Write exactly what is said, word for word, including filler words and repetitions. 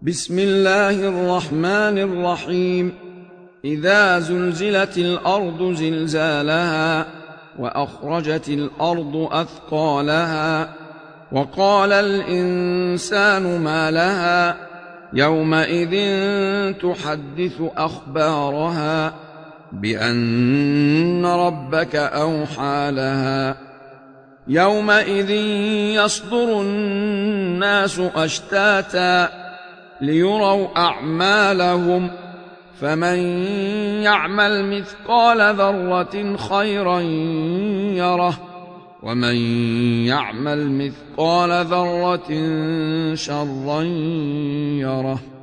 بسم الله الرحمن الرحيم. إذا زلزلت الأرض زلزالها وأخرجت الأرض أثقالها وقال الإنسان ما لها يومئذ تحدث أخبارها بأن ربك أوحى لها يومئذ يصدر الناس أشتاتا ليروا أعمالهم فمن يعمل مثقال ذرة خيرا يره ومن يعمل مثقال ذرة شرا يره.